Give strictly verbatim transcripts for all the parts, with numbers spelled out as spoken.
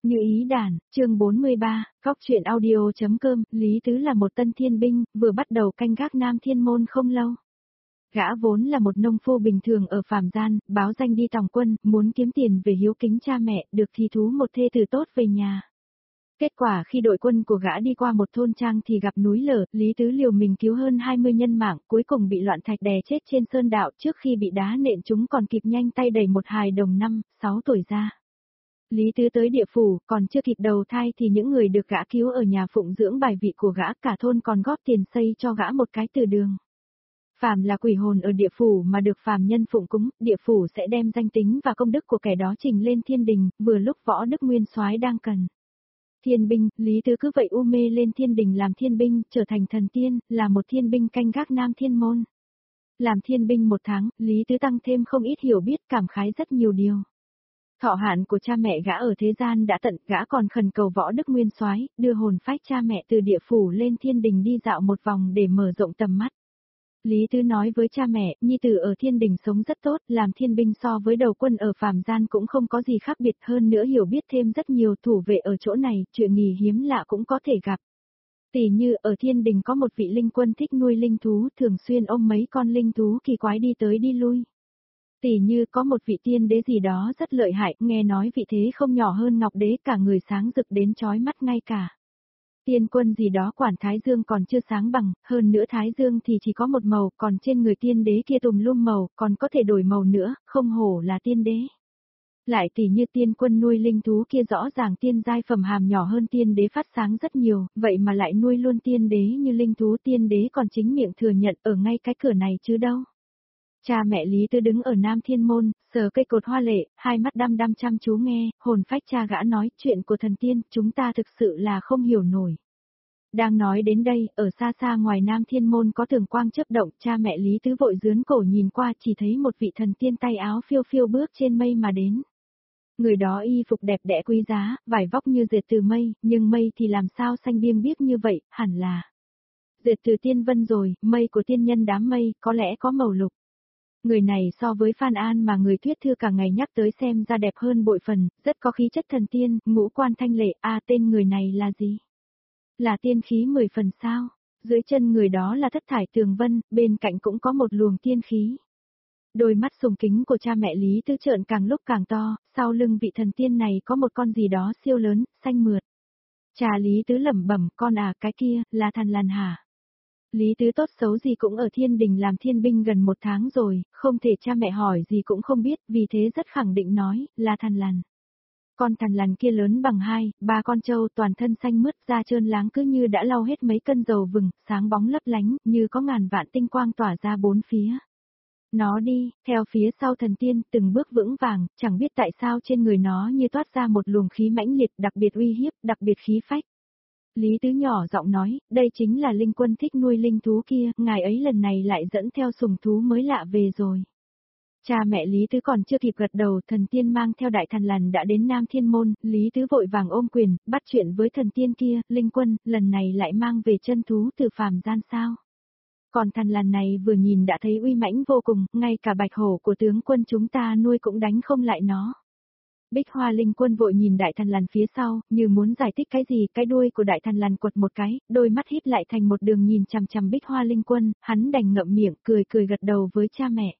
Như ý đàn, chương bốn mươi ba, Góc truyện audio.com, Lý Tứ là một tân thiên binh, vừa bắt đầu canh gác Nam Thiên Môn không lâu. Gã vốn là một nông phu bình thường ở phàm gian, báo danh đi tòng quân, muốn kiếm tiền về hiếu kính cha mẹ, được thì thú một thê tử tốt về nhà. Kết quả khi đội quân của gã đi qua một thôn trang thì gặp núi lở, Lý Tứ liều mình cứu hơn hai mươi nhân mạng, cuối cùng bị loạn thạch đè chết trên sơn đạo, trước khi bị đá nện chúng còn kịp nhanh tay đẩy một hài đồng năm, sáu tuổi ra. Lý Tứ tới địa phủ, còn chưa kịp đầu thai thì những người được gã cứu ở nhà phụng dưỡng bài vị của gã, cả thôn còn góp tiền xây cho gã một cái từ đường. Phàm là quỷ hồn ở địa phủ mà được phàm nhân phụng cúng, địa phủ sẽ đem danh tính và công đức của kẻ đó trình lên thiên đình, vừa lúc Võ Đức Nguyên Soái đang cần. Thiên binh, Lý Tứ cứ vậy u mê lên thiên đình làm thiên binh, trở thành thần tiên, là một thiên binh canh gác Nam Thiên Môn. Làm thiên binh một tháng, Lý Tứ tăng thêm không ít hiểu biết, cảm khái rất nhiều điều. Thọ hạn của cha mẹ gã ở thế gian đã tận, gã còn khẩn cầu Võ Đức Nguyên Soái đưa hồn phách cha mẹ từ địa phủ lên thiên đình đi dạo một vòng để mở rộng tầm mắt. Lý Tứ nói với cha mẹ, nhi tử ở thiên đình sống rất tốt, làm thiên binh so với đầu quân ở phàm gian cũng không có gì khác biệt, hơn nữa hiểu biết thêm rất nhiều, thủ vệ ở chỗ này, chuyện nghỉ hiếm lạ cũng có thể gặp. Tỉ như ở thiên đình có một vị linh quân thích nuôi linh thú, thường xuyên ôm mấy con linh thú kỳ quái đi tới đi lui. Tỉ như có một vị tiên đế gì đó rất lợi hại, nghe nói vị thế không nhỏ hơn Ngọc Đế, cả người sáng rực đến chói mắt ngay cả. Tiên quân gì đó quản Thái Dương còn chưa sáng bằng, hơn nữa Thái Dương thì chỉ có một màu, còn trên người tiên đế kia tùm lum màu, còn có thể đổi màu nữa, không hổ là tiên đế. Lại tỉ như tiên quân nuôi linh thú kia rõ ràng tiên giai phẩm hàm nhỏ hơn tiên đế phát sáng rất nhiều, vậy mà lại nuôi luôn tiên đế như linh thú, tiên đế còn chính miệng thừa nhận ở ngay cái cửa này chứ đâu. Cha mẹ Lý Tứ đứng ở Nam Thiên Môn, sờ cây cột hoa lệ, hai mắt đăm đăm chăm chú nghe, hồn phách cha gã nói chuyện của thần tiên, chúng ta thực sự là không hiểu nổi. Đang nói đến đây, ở xa xa ngoài Nam Thiên Môn có tường quang chớp động, cha mẹ Lý Tứ vội dướn cổ nhìn qua chỉ thấy một vị thần tiên tay áo phiêu phiêu bước trên mây mà đến. Người đó y phục đẹp đẽ quý giá, vải vóc như dệt từ mây, nhưng mây thì làm sao xanh biếc biếc như vậy, hẳn là dệt từ tiên vân rồi, mây của tiên nhân đám mây, có lẽ có màu lục. Người này so với Phan An mà người thuyết thư cả ngày nhắc tới xem ra đẹp hơn bội phần, rất có khí chất thần tiên, ngũ quan thanh lệ, a à, tên người này là gì? Là tiên khí mười phần sao? Dưới chân người đó là thất thải tường vân, bên cạnh cũng có một luồng tiên khí. Đôi mắt sùng kính của cha mẹ Lý Tứ trợn càng lúc càng to, sau lưng vị thần tiên này có một con gì đó siêu lớn, xanh mượt. Cha Lý Tứ lẩm bẩm, con à, cái kia, là Thằn Lằn hả? Lý Tứ tốt xấu gì cũng ở thiên đình làm thiên binh gần một tháng rồi, không thể cha mẹ hỏi gì cũng không biết, vì thế rất khẳng định nói, là Thằn Lằn. Con Thằn Lằn kia lớn bằng hai, ba con trâu, toàn thân xanh mướt, da trơn láng cứ như đã lau hết mấy cân dầu vừng, sáng bóng lấp lánh, như có ngàn vạn tinh quang tỏa ra bốn phía. Nó đi, theo phía sau thần tiên, từng bước vững vàng, chẳng biết tại sao trên người nó như toát ra một luồng khí mãnh liệt, đặc biệt uy hiếp, đặc biệt khí phách. Lý Tứ nhỏ giọng nói, đây chính là linh quân thích nuôi linh thú kia, ngài ấy lần này lại dẫn theo sùng thú mới lạ về rồi. Cha mẹ Lý Tứ còn chưa kịp gật đầu, thần tiên mang theo đại Thằn Lằn đã đến Nam Thiên Môn, Lý Tứ vội vàng ôm quyền, bắt chuyện với thần tiên kia, linh quân, lần này lại mang về chân thú từ phàm gian sao. Còn Thằn Lằn này vừa nhìn đã thấy uy mãnh vô cùng, ngay cả bạch hổ của tướng quân chúng ta nuôi cũng đánh không lại nó. Bích Hoa Linh Quân vội nhìn đại Thằn Lằn phía sau, như muốn giải thích cái gì, cái đuôi của đại Thằn Lằn quật một cái, đôi mắt híp lại thành một đường nhìn chằm chằm Bích Hoa Linh Quân, hắn đành ngậm miệng, cười cười gật đầu với cha mẹ.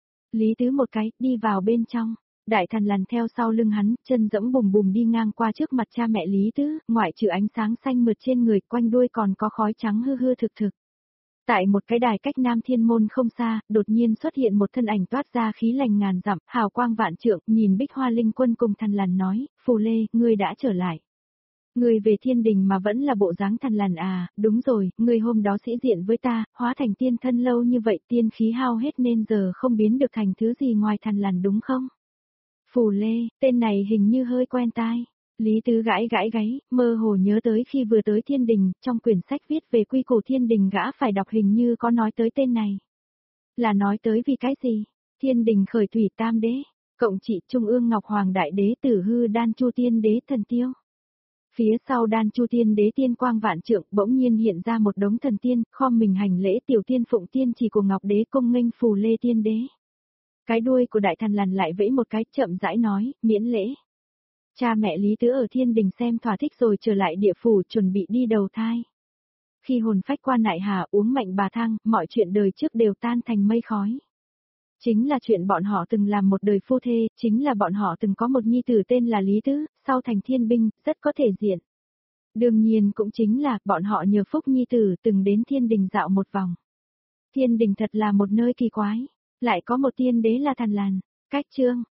Lý Tứ một cái, đi vào bên trong, đại Thằn Lằn theo sau lưng hắn, chân dẫm bùm bùm đi ngang qua trước mặt cha mẹ Lý Tứ, ngoại trừ ánh sáng xanh mượt trên người, quanh đuôi còn có khói trắng hư hư thực thực. Tại một cái đài cách Nam Thiên Môn không xa, đột nhiên xuất hiện một thân ảnh toát ra khí lành ngàn dặm, hào quang vạn trượng, nhìn Bích Hoa Linh Quân cùng Thằn Lằn nói, Phù Lê, ngươi đã trở lại. Ngươi về thiên đình mà vẫn là bộ dáng Thằn Lằn à, đúng rồi, ngươi hôm đó sĩ diện với ta, hóa thành tiên thân lâu như vậy, tiên khí hao hết nên giờ không biến được thành thứ gì ngoài Thằn Lằn đúng không? Phù Lê, tên này hình như hơi quen tai. Lý Tứ gãi gãi gáy, mơ hồ nhớ tới khi vừa tới thiên đình, trong quyển sách viết về quy củ thiên đình gã phải đọc hình như có nói tới tên này. Là nói tới vì cái gì? Thiên đình khởi thủy tam đế, cộng trị trung ương ngọc hoàng đại đế tử hư đan chu tiên đế thần tiêu. Phía sau đan chu tiên đế tiên quang vạn trượng bỗng nhiên hiện ra một đống thần tiên, khom mình hành lễ tiểu tiên phụng tiên chỉ của ngọc đế công nghênh Phù Lê tiên đế. Cái đuôi của đại Thằn Lằn lại vẫy một cái chậm rãi nói, miễn lễ. Cha mẹ Lý Tứ ở thiên đình xem thỏa thích rồi trở lại địa phủ chuẩn bị đi đầu thai. Khi hồn phách qua nại hà uống mạnh bà thang, mọi chuyện đời trước đều tan thành mây khói. Chính là chuyện bọn họ từng làm một đời phu thê, chính là bọn họ từng có một nhi tử tên là Lý Tứ, sau thành thiên binh, rất có thể diện. Đương nhiên cũng chính là, bọn họ nhờ phúc nhi tử từng đến thiên đình dạo một vòng. Thiên đình thật là một nơi kỳ quái, lại có một tiên đế là Thằn Làn, cách chương.